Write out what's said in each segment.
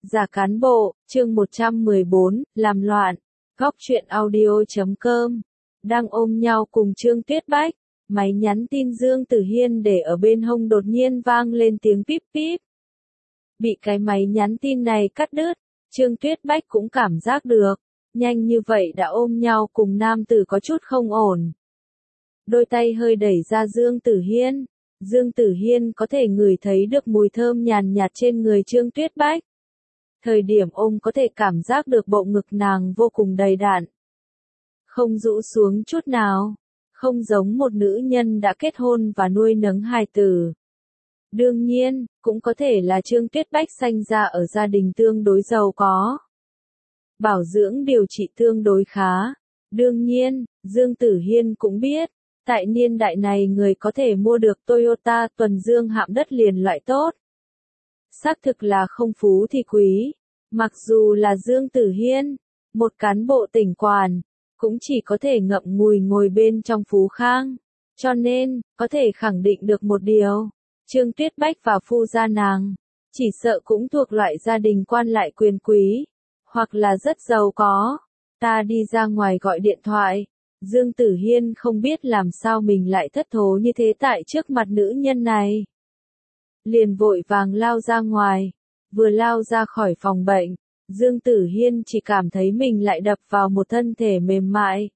Giả cán bộ, chương 114, làm loạn. Góc truyện audio.com. Đang ôm nhau cùng Trương Tuyết Bách, máy nhắn tin Dương Tử Hiên để ở bên hông đột nhiên vang lên tiếng píp píp. Bị cái máy nhắn tin này cắt đứt, Trương Tuyết Bách cũng cảm giác được, nhanh như vậy đã ôm nhau cùng nam tử có chút không ổn. Đôi tay hơi đẩy ra Dương Tử Hiên. Dương Tử Hiên có thể ngửi thấy được mùi thơm nhàn nhạt trên người Trương Tuyết Bách. Thời điểm ôm có thể cảm giác được bộ ngực nàng vô cùng đầy đặn. Không rũ xuống chút nào. Không giống một nữ nhân đã kết hôn và nuôi nấng hài tử. Đương nhiên, cũng có thể là Trương Tuyết Bách sinh ra ở gia đình tương đối giàu có. Bảo dưỡng điều trị tương đối khá. Đương nhiên, Dương Tử Hiên cũng biết, tại niên đại này người có thể mua được Toyota tuần dương hạm đất liền loại tốt. Xác thực là không phú thì quý. Mặc dù là Dương Tử Hiên, một cán bộ tỉnh quản, cũng chỉ có thể ngậm ngùi ngồi bên trong phú khang. Cho nên, có thể khẳng định được một điều, Trương Tuyết Bách và phu gia nàng, chỉ sợ cũng thuộc loại gia đình quan lại quyền quý, hoặc là rất giàu có. Ta đi ra ngoài gọi điện thoại. Dương Tử Hiên không biết làm sao mình lại thất thố như thế tại trước mặt nữ nhân này. Liền vội vàng lao ra ngoài. Vừa lao ra khỏi phòng bệnh, Dương Tử Hiên chỉ cảm thấy mình lại đập vào một thân thể mềm mại.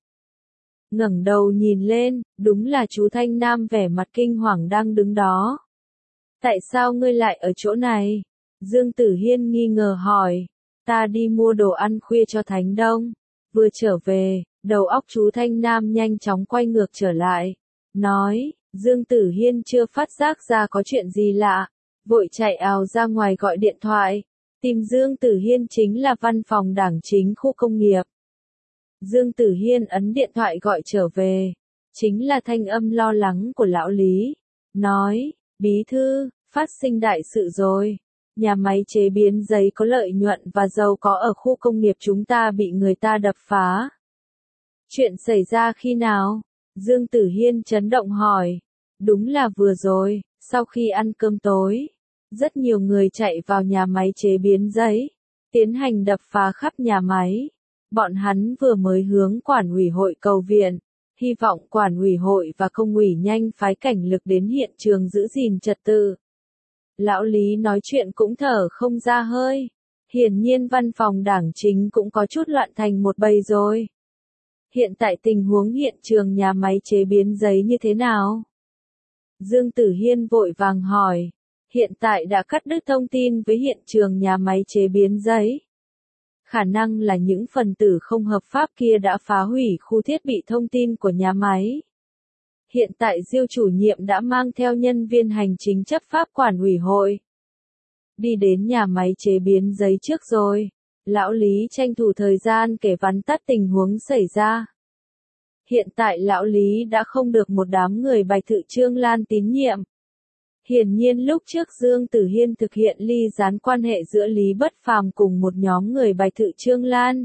Ngẩng đầu nhìn lên, đúng là chú Thanh Nam vẻ mặt kinh hoàng đang đứng đó. Tại sao ngươi lại ở chỗ này? Dương Tử Hiên nghi ngờ hỏi. Ta đi mua đồ ăn khuya cho Thánh Đông. Vừa trở về, đầu óc chú Thanh Nam nhanh chóng quay ngược trở lại. Nói, Dương Tử Hiên chưa phát giác ra có chuyện gì lạ. Vội chạy ào ra ngoài gọi điện thoại. Tìm Dương Tử Hiên chính là văn phòng đảng chính khu công nghiệp. Dương Tử Hiên ấn điện thoại gọi trở về. Chính là thanh âm lo lắng của lão Lý. Nói, bí thư, phát sinh đại sự rồi. Nhà máy chế biến giấy có lợi nhuận và giàu có ở khu công nghiệp chúng ta bị người ta đập phá. Chuyện xảy ra khi nào? Dương Tử Hiên chấn động hỏi. Đúng là vừa rồi, sau khi ăn cơm tối. Rất nhiều người chạy vào nhà máy chế biến giấy, tiến hành đập phá khắp nhà máy. Bọn hắn vừa mới hướng quản ủy hội cầu viện, hy vọng quản ủy hội và công ủy nhanh phái cảnh lực đến hiện trường giữ gìn trật tự. Lão Lý nói chuyện cũng thở không ra hơi. Hiển nhiên văn phòng đảng chính cũng có chút loạn thành một bầy rồi. Hiện tại tình huống hiện trường nhà máy chế biến giấy như thế nào? Dương Tử Hiên vội vàng hỏi. Hiện tại đã cắt đứt thông tin với hiện trường nhà máy chế biến giấy. Khả năng là những phần tử không hợp pháp kia đã phá hủy khu thiết bị thông tin của nhà máy. Hiện tại Diêu chủ nhiệm đã mang theo nhân viên hành chính chấp pháp quản ủy hội. Đi đến nhà máy chế biến giấy trước rồi. Lão Lý tranh thủ thời gian kể vắn tắt tình huống xảy ra. Hiện tại lão Lý đã không được một đám người Bạch Tự Trương Lan tín nhiệm. Hiển nhiên lúc trước Dương Tử Hiên thực hiện ly gián quan hệ giữa Lý Bất Phàm cùng một nhóm người Bạch Tự Trương Lan.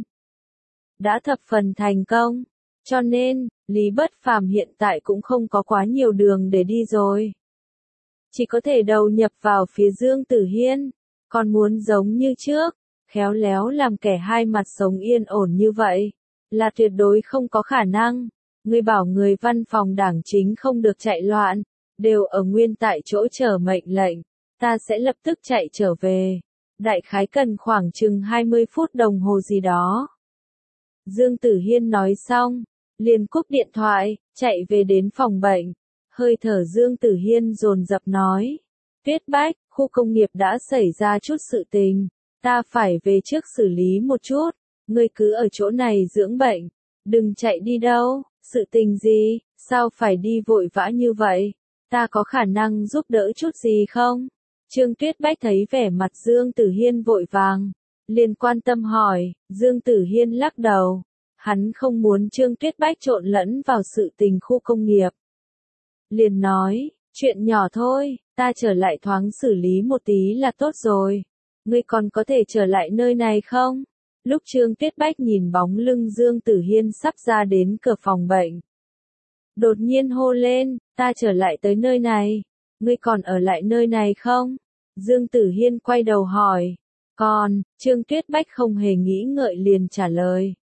Đã thập phần thành công. Cho nên, Lý Bất Phàm hiện tại cũng không có quá nhiều đường để đi rồi. Chỉ có thể đầu nhập vào phía Dương Tử Hiên. Còn muốn giống như trước, khéo léo làm kẻ hai mặt sống yên ổn như vậy, là tuyệt đối không có khả năng. Ngươi bảo người văn phòng đảng chính không được chạy loạn, đều ở nguyên tại chỗ chờ mệnh lệnh, ta sẽ lập tức chạy trở về. Đại khái cần khoảng chừng 20 phút đồng hồ gì đó. Dương Tử Hiên nói xong, liền cúp điện thoại, chạy về đến phòng bệnh. Hơi thở Dương Tử Hiên dồn dập nói. Tuyết Bách, khu công nghiệp đã xảy ra chút sự tình, ta phải về trước xử lý một chút. Ngươi cứ ở chỗ này dưỡng bệnh, đừng chạy đi đâu. Sự tình gì, sao phải đi vội vã như vậy? Ta có khả năng giúp đỡ chút gì không? Trương Tuyết Bách thấy vẻ mặt Dương Tử Hiên vội vàng, liền quan tâm hỏi. Dương Tử Hiên lắc đầu. Hắn không muốn Trương Tuyết Bách trộn lẫn vào sự tình khu công nghiệp. Liền nói, chuyện nhỏ thôi, ta trở lại thoáng xử lý một tí là tốt rồi. Ngươi còn có thể trở lại nơi này không? Lúc Trương Tuyết Bách nhìn bóng lưng Dương Tử Hiên sắp ra đến cửa phòng bệnh. Đột nhiên hô lên, ta trở lại tới nơi này. Ngươi còn ở lại nơi này không? Dương Tử Hiên quay đầu hỏi. Còn, Trương Tuyết Bách không hề nghĩ ngợi liền trả lời.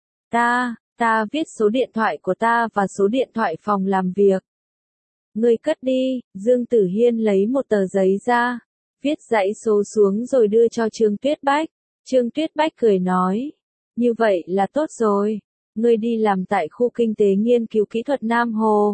Ta viết số điện thoại của ta và số điện thoại phòng làm việc. Ngươi cất đi, Dương Tử Hiên lấy một tờ giấy ra, viết dãy số xuống rồi đưa cho Trương Tuyết Bách. Trương Tuyết Bách cười nói, như vậy là tốt rồi, ngươi đi làm tại khu kinh tế nghiên cứu kỹ thuật Nam Hồ.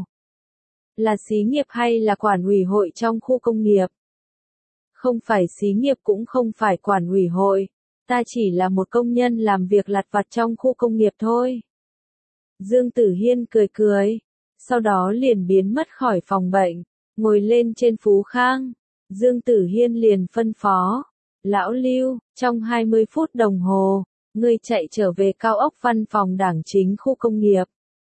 Là xí nghiệp hay là quản ủy hội trong khu công nghiệp? Không phải xí nghiệp cũng không phải quản ủy hội, ta chỉ là một công nhân làm việc lặt vặt trong khu công nghiệp thôi. Dương Tử Hiên cười cười, sau đó liền biến mất khỏi phòng bệnh, ngồi lên trên Phú Khang. Dương Tử Hiên liền phân phó, lão Lưu, trong 20 phút đồng hồ, ngươi chạy trở về cao ốc văn phòng đảng chính khu công nghiệp.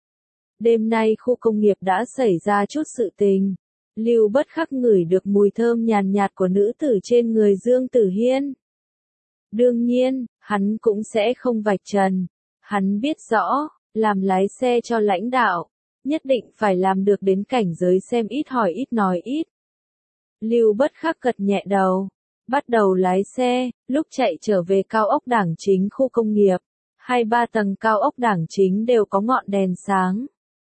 Đêm nay khu công nghiệp đã xảy ra chút sự tình. Lưu Bất Khắc ngửi được mùi thơm nhàn nhạt của nữ tử trên người Dương Tử Hiên. Đương nhiên, hắn cũng sẽ không vạch trần. Hắn biết rõ, làm lái xe cho lãnh đạo, nhất định phải làm được đến cảnh giới xem ít hỏi ít nói ít. Lưu Bất Khắc gật nhẹ đầu, bắt đầu lái xe, lúc chạy trở về cao ốc đảng chính khu công nghiệp. 2-3 tầng cao ốc đảng chính đều có ngọn đèn sáng.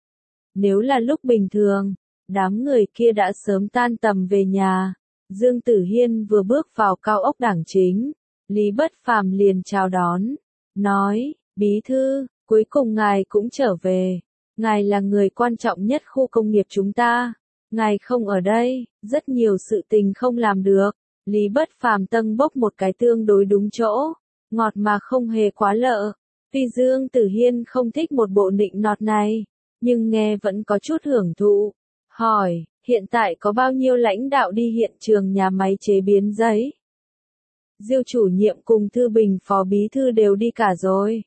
Nếu là lúc bình thường, đám người kia đã sớm tan tầm về nhà. Dương Tử Hiên vừa bước vào cao ốc đảng chính, Lý Bất Phàm liền chào đón, nói, bí thư, cuối cùng ngài cũng trở về. Ngài là người quan trọng nhất khu công nghiệp chúng ta. Ngài không ở đây, rất nhiều sự tình không làm được. Lý Bất Phàm tâng bốc một cái tương đối đúng chỗ, ngọt mà không hề quá lợ. Tuy Dương Tử Hiên không thích một bộ nịnh nọt này, nhưng nghe vẫn có chút hưởng thụ. Hỏi, hiện tại có bao nhiêu lãnh đạo đi hiện trường nhà máy chế biến giấy? Diêu chủ nhiệm cùng Thư Bình phó bí thư đều đi cả rồi.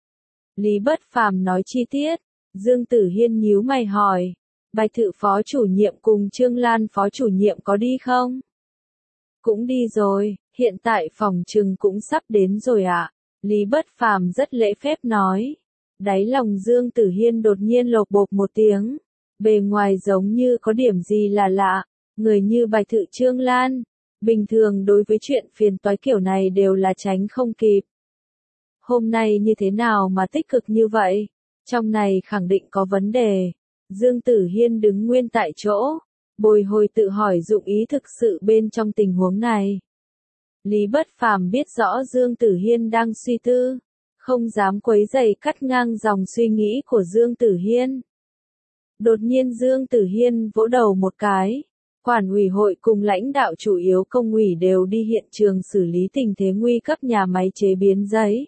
Lý Bất Phàm nói chi tiết. Dương Tử Hiên nhíu mày hỏi, Bạch Thự phó chủ nhiệm cùng Trương Lan phó chủ nhiệm có đi không? Cũng đi rồi, hiện tại phòng trừng cũng sắp đến rồi ạ. Lý Bất Phàm rất lễ phép nói. Đáy lòng Dương Tử Hiên đột nhiên lộc bộp một tiếng. Bề ngoài giống như có điểm gì là lạ. Người như Bạch Thự Trương Lan, bình thường đối với chuyện phiền toái kiểu này đều là tránh không kịp. Hôm nay như thế nào mà tích cực như vậy? Trong này khẳng định có vấn đề. Dương Tử Hiên đứng nguyên tại chỗ, bồi hồi tự hỏi dụng ý thực sự bên trong tình huống này. Lý Bất Phàm biết rõ Dương Tử Hiên đang suy tư, không dám quấy rầy cắt ngang dòng suy nghĩ của Dương Tử Hiên. Đột nhiên Dương Tử Hiên vỗ đầu một cái, quản ủy hội cùng lãnh đạo chủ yếu công ủy đều đi hiện trường xử lý tình thế nguy cấp nhà máy chế biến giấy.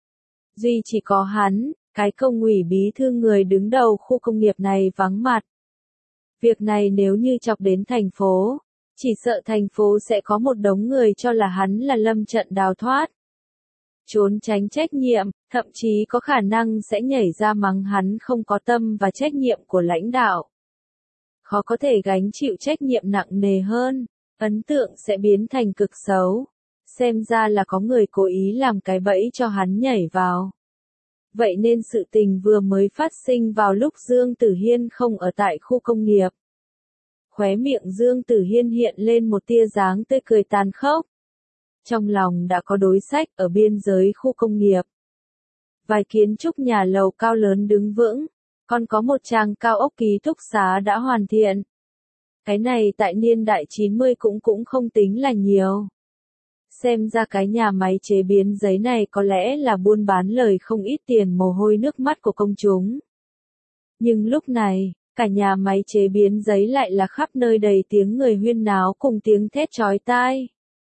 Duy chỉ có hắn, cái công ủy bí thư người đứng đầu khu công nghiệp này vắng mặt. Việc này nếu như chọc đến thành phố, chỉ sợ thành phố sẽ có một đống người cho là hắn là lâm trận đào thoát. Trốn tránh trách nhiệm, thậm chí có khả năng sẽ nhảy ra mắng hắn không có tâm và trách nhiệm của lãnh đạo. Khó có thể gánh chịu trách nhiệm nặng nề hơn, ấn tượng sẽ biến thành cực xấu. Xem ra là có người cố ý làm cái bẫy cho hắn nhảy vào. Vậy nên sự tình vừa mới phát sinh vào lúc Dương Tử Hiên không ở tại khu công nghiệp. Khóe miệng Dương Tử Hiên hiện lên một tia dáng tươi cười tàn khốc. Trong lòng đã có đối sách ở biên giới khu công nghiệp. Vài kiến trúc nhà lầu cao lớn đứng vững, còn có một trang cao ốc ký túc xá đã hoàn thiện. Cái này tại niên đại 90 cũng không tính là nhiều. Xem ra cái nhà máy chế biến giấy này có lẽ là buôn bán lời không ít tiền mồ hôi nước mắt của công chúng. Nhưng lúc này, cả nhà máy chế biến giấy lại là khắp nơi đầy tiếng người huyên náo cùng tiếng thét chói tai.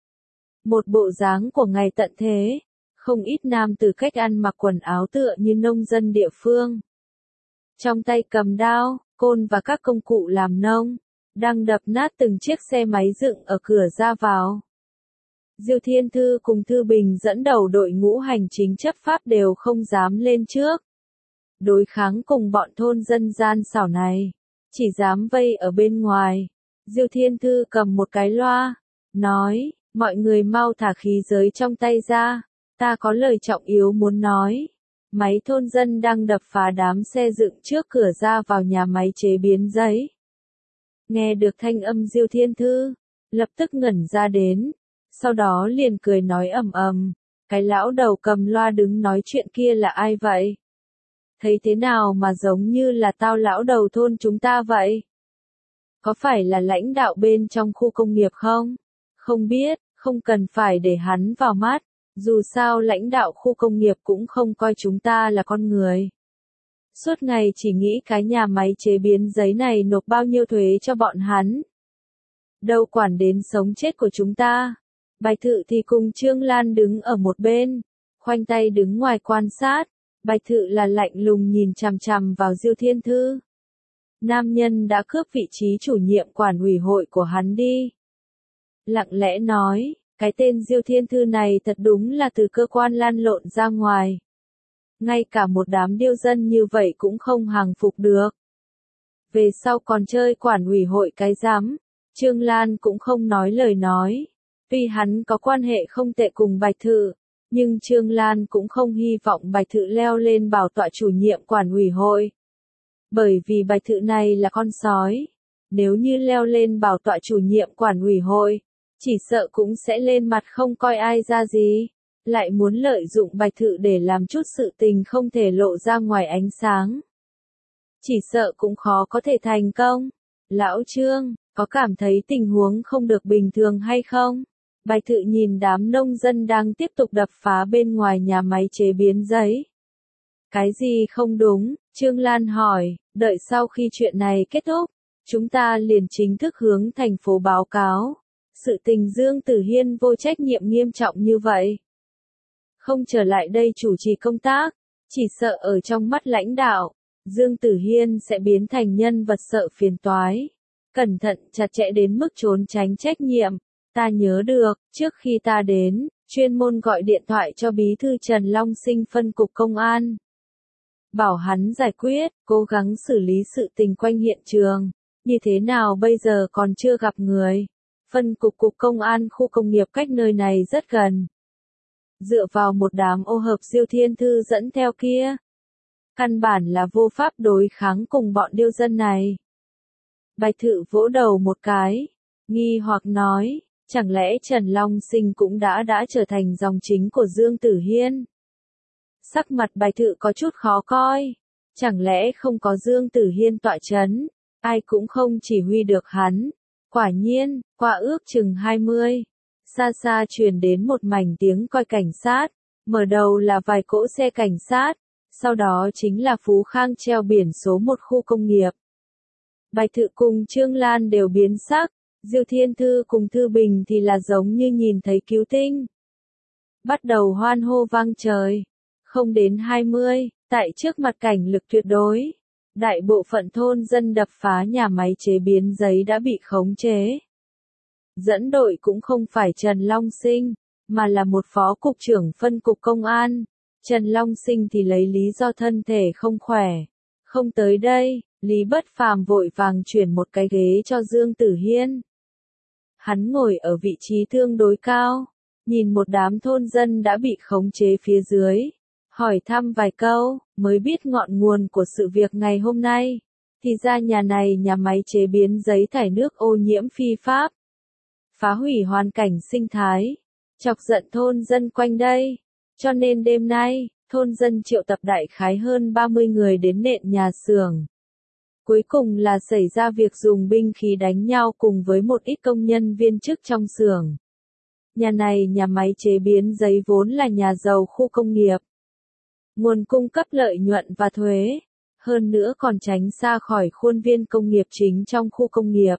Một bộ dáng của ngày tận thế, không ít nam từ cách ăn mặc quần áo tựa như nông dân địa phương. Trong tay cầm đao, côn và các công cụ làm nông, đang đập nát từng chiếc xe máy dựng ở cửa ra vào. Diêu Thiên Thư cùng Thư Bình dẫn đầu đội ngũ hành chính chấp pháp đều không dám lên trước. Đối kháng cùng bọn thôn dân gian xảo này, chỉ dám vây ở bên ngoài. Diêu Thiên Thư cầm một cái loa, nói, mọi người mau thả khí giới trong tay ra, ta có lời trọng yếu muốn nói. Máy thôn dân đang đập phá đám xe dựng trước cửa ra vào nhà máy chế biến giấy. Nghe được thanh âm Diêu Thiên Thư, lập tức ngẩn ra đến. Sau đó liền cười nói ầm ầm, Cái lão đầu cầm loa đứng nói chuyện kia là ai vậy? Thấy thế nào mà giống như là tao lão đầu thôn chúng ta vậy? Có phải là lãnh đạo bên trong khu công nghiệp không? Không biết, không cần phải để hắn vào mắt. Dù sao lãnh đạo khu công nghiệp cũng không coi chúng ta là con người. Suốt ngày chỉ nghĩ cái nhà máy chế biến giấy này nộp bao nhiêu thuế cho bọn hắn. Đâu quản đến sống chết của chúng ta. Bạch Thự thì cùng Trương Lan đứng ở một bên, khoanh tay đứng ngoài quan sát. Bạch Thự là lạnh lùng nhìn chằm chằm vào Diêu Thiên Thư. Nam nhân đã cướp vị trí chủ nhiệm quản ủy hội của hắn đi. Lặng lẽ nói, cái tên Diêu Thiên Thư này thật đúng là từ cơ quan lan lộn ra ngoài. Ngay cả một đám điêu dân như vậy cũng không hàng phục được. Về sau còn chơi quản ủy hội cái rắm, Trương Lan cũng không nói lời nói. Tuy hắn có quan hệ không tệ cùng Bạch Thự, nhưng Trương Lan cũng không hy vọng Bạch Thự leo lên bảo tọa chủ nhiệm quản ủy hội. Bởi vì Bạch Thự này là con sói. Nếu như leo lên bảo tọa chủ nhiệm quản ủy hội, chỉ sợ cũng sẽ lên mặt không coi ai ra gì. Lại muốn lợi dụng Bạch Thự để làm chút sự tình không thể lộ ra ngoài ánh sáng. Chỉ sợ cũng khó có thể thành công. Lão Trương, có cảm thấy tình huống không được bình thường hay không? Bạch Thự nhìn đám nông dân đang tiếp tục đập phá bên ngoài nhà máy chế biến giấy. Cái gì không đúng? Trương Lan hỏi, đợi sau khi chuyện này kết thúc, chúng ta liền chính thức hướng thành phố báo cáo. Sự tình Dương Tử Hiên vô trách nhiệm nghiêm trọng như vậy. Không trở lại đây chủ trì công tác, chỉ sợ ở trong mắt lãnh đạo, Dương Tử Hiên sẽ biến thành nhân vật sợ phiền toái. Cẩn thận chặt chẽ đến mức trốn tránh trách nhiệm. Ta nhớ được, trước khi ta đến, chuyên môn gọi điện thoại cho bí thư Trần Long Sinh phân cục công an. Bảo hắn giải quyết, cố gắng xử lý sự tình quanh hiện trường. Như thế nào bây giờ còn chưa gặp người. Phân cục công an khu công nghiệp cách nơi này rất gần. Dựa vào một đám ô hợp Diêu Thiên Thư dẫn theo kia. Căn bản là vô pháp đối kháng cùng bọn điêu dân này. Bạch Thự vỗ đầu một cái, nghi hoặc nói, chẳng lẽ Trần Long Sinh cũng đã trở thành dòng chính của Dương Tử Hiên? Sắc mặt Bạch Thự có chút khó coi, chẳng lẽ không có Dương Tử Hiên tọa chấn, ai cũng không chỉ huy được hắn. Quả nhiên, qua ước chừng 20, xa xa truyền đến một mảnh tiếng còi cảnh sát, mở đầu là vài cỗ xe cảnh sát, sau đó chính là Phú Khang treo biển số một khu công nghiệp. Bạch Thự cùng Trương Lan đều biến sắc, Diêu Thiên Thư cùng Thư Bình thì là giống như nhìn thấy cứu tinh. Bắt đầu hoan hô vang trời. Không đến 20, tại trước mặt cảnh lực tuyệt đối, đại bộ phận thôn dân đập phá nhà máy chế biến giấy đã bị khống chế. Dẫn đội cũng không phải Trần Long Sinh, mà là một phó cục trưởng phân cục công an. Trần Long Sinh thì lấy lý do thân thể không khỏe, không tới đây. Lý Bất Phàm vội vàng chuyển một cái ghế cho Dương Tử Hiên. Hắn ngồi ở vị trí tương đối cao, nhìn một đám thôn dân đã bị khống chế phía dưới, hỏi thăm vài câu, mới biết ngọn nguồn của sự việc ngày hôm nay. Thì ra nhà này nhà máy chế biến giấy thải nước ô nhiễm phi pháp, phá hủy hoàn cảnh sinh thái, chọc giận thôn dân quanh đây. Cho nên đêm nay, thôn dân triệu tập đại khái hơn 30 người đến nện nhà xưởng. Cuối cùng là xảy ra việc dùng binh khí đánh nhau cùng với một ít công nhân viên chức trong xưởng. Nhà này nhà máy chế biến giấy vốn là nhà giàu khu công nghiệp. Nguồn cung cấp lợi nhuận và thuế. Hơn nữa còn tránh xa khỏi khuôn viên công nghiệp chính trong khu công nghiệp.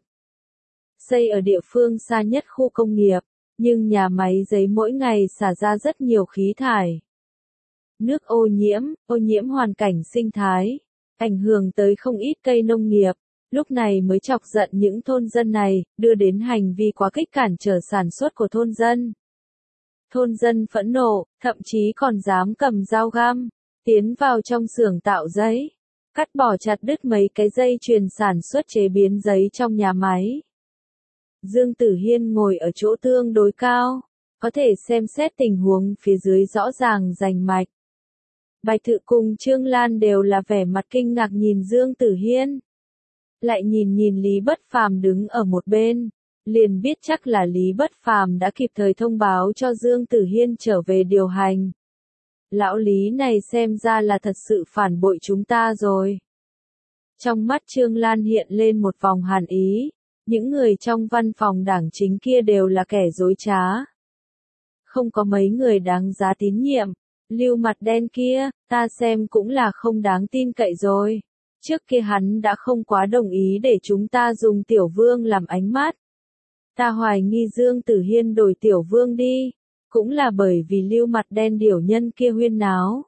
Xây ở địa phương xa nhất khu công nghiệp, nhưng nhà máy giấy mỗi ngày xả ra rất nhiều khí thải. Nước ô nhiễm hoàn cảnh sinh thái. Ảnh hưởng tới không ít cây nông nghiệp, lúc này mới chọc giận những thôn dân này, đưa đến hành vi quá kích cản trở sản xuất của thôn dân. Thôn dân phẫn nộ, thậm chí còn dám cầm dao găm, tiến vào trong xưởng tạo giấy, cắt bỏ chặt đứt mấy cái dây chuyền sản xuất chế biến giấy trong nhà máy. Dương Tử Hiên ngồi ở chỗ tương đối cao, có thể xem xét tình huống phía dưới rõ ràng rành mạch. Bạch Thự cùng Trương Lan đều là vẻ mặt kinh ngạc nhìn Dương Tử Hiên. Lại nhìn Lý Bất Phàm đứng ở một bên. liền biết chắc là Lý Bất Phàm đã kịp thời thông báo cho Dương Tử Hiên trở về điều hành. Lão Lý này xem ra là thật sự phản bội chúng ta rồi. Trong mắt Trương Lan hiện lên một vòng hàn ý, những người trong văn phòng đảng chính kia đều là kẻ dối trá. Không có mấy người đáng giá tín nhiệm, Lưu mặt đen kia, ta xem cũng là không đáng tin cậy rồi. Trước kia hắn đã không quá đồng ý để chúng ta dùng Tiểu Vương làm ánh mắt. Ta hoài nghi Dương Tử Hiên đổi Tiểu Vương đi, cũng là bởi vì Lưu mặt đen điểu nhân kia huyên náo.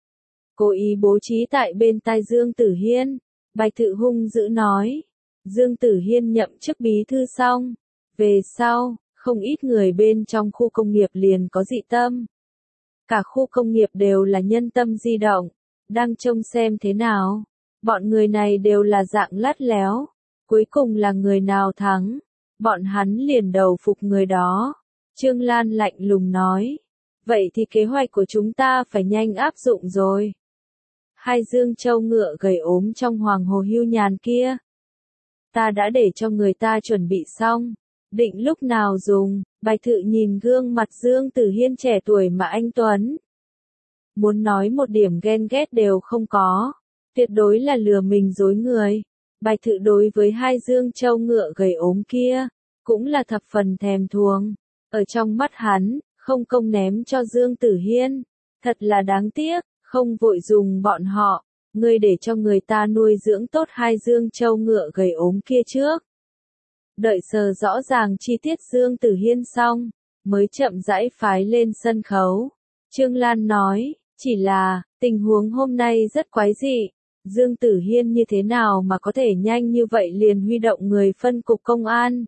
Cố ý bố trí tại bên tai Dương Tử Hiên, Bạch Thự hung dữ nói. Dương Tử Hiên nhậm chức bí thư xong, về sau, không ít người bên trong khu công nghiệp liền có dị tâm. Cả khu công nghiệp đều là nhân tâm di động, đang trông xem thế nào. Bọn người này đều là dạng lắt léo, cuối cùng là người nào thắng, bọn hắn liền đầu phục người đó. Trương Lan lạnh lùng nói, vậy thì kế hoạch của chúng ta phải nhanh áp dụng rồi. Hai Dương Châu ngựa gầy ốm trong hoàng hồ hưu nhàn kia, ta đã để cho người ta chuẩn bị xong, định lúc nào dùng. Bạch Thự nhìn gương mặt Dương Tử Hiên trẻ tuổi mà anh tuấn, muốn nói một điểm ghen ghét đều không có, tuyệt đối là lừa mình dối người. Bạch Thự đối với hai Dương Châu ngựa gầy ốm kia, cũng là thập phần thèm thuồng. Ở trong mắt hắn, không công ném cho Dương Tử Hiên, thật là đáng tiếc, không vội dùng bọn họ, ngươi để cho người ta nuôi dưỡng tốt hai Dương Châu ngựa gầy ốm kia trước. Đợi sờ rõ ràng chi tiết Dương Tử Hiên xong, mới chậm rãi phái lên sân khấu. Trương Lan nói, chỉ là, tình huống hôm nay rất quái dị. Dương Tử Hiên như thế nào mà có thể nhanh như vậy liền huy động người phân cục công an.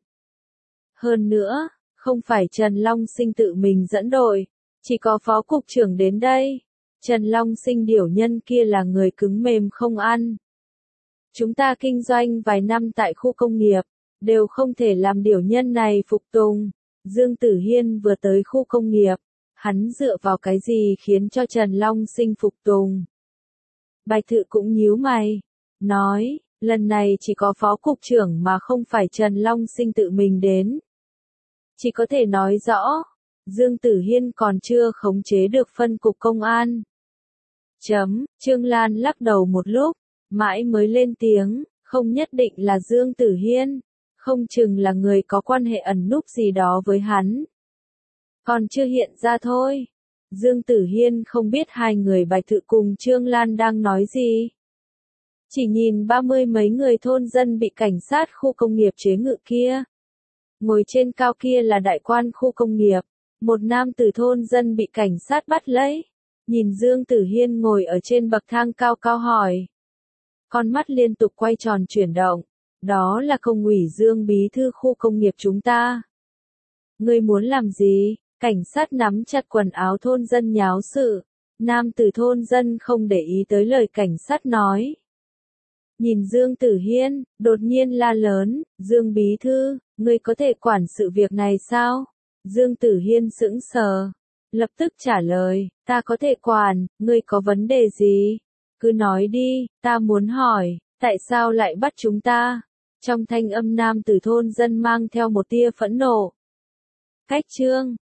Hơn nữa, không phải Trần Long Sinh tự mình dẫn đội, chỉ có phó cục trưởng đến đây. Trần Long Sinh điểu nhân kia là người cứng mềm không ăn. Chúng ta kinh doanh vài năm tại khu công nghiệp, đều không thể làm điểu nhân này phục tùng. Dương Tử Hiên vừa tới khu công nghiệp, hắn dựa vào cái gì khiến cho Trần Long Sinh phục tùng? Bạch Thự cũng nhíu mày, nói, lần này chỉ có phó cục trưởng mà không phải Trần Long Sinh tự mình đến. Chỉ có thể nói rõ, Dương Tử Hiên còn chưa khống chế được phân cục công an. Trương Lan lắc đầu một lúc, mãi mới lên tiếng, không nhất định là Dương Tử Hiên, không chừng là người có quan hệ ẩn núp gì đó với hắn. Còn chưa hiện ra thôi. Dương Tử Hiên không biết hai người Bạch Thự cùng Trương Lan đang nói gì. Chỉ nhìn 30 mấy người thôn dân bị cảnh sát khu công nghiệp chế ngự kia. Ngồi trên cao kia là đại quan khu công nghiệp, một nam tử thôn dân bị cảnh sát bắt lấy. Nhìn Dương Tử Hiên ngồi ở trên bậc thang cao cao hỏi. Con mắt liên tục quay tròn chuyển động. Đó là công ủy Dương bí thư khu công nghiệp chúng ta. Ngươi muốn làm gì? Cảnh sát nắm chặt quần áo thôn dân nháo sự. Nam tử thôn dân không để ý tới lời cảnh sát nói. Nhìn Dương Tử Hiên, đột nhiên la lớn, Dương bí thư, ngươi có thể quản sự việc này sao? Dương Tử Hiên sững sờ, lập tức trả lời, ta có thể quản, ngươi có vấn đề gì? Cứ nói đi, ta muốn hỏi, tại sao lại bắt chúng ta? Trong thanh âm nam tử thôn dân mang theo một tia phẫn nộ. Cách chương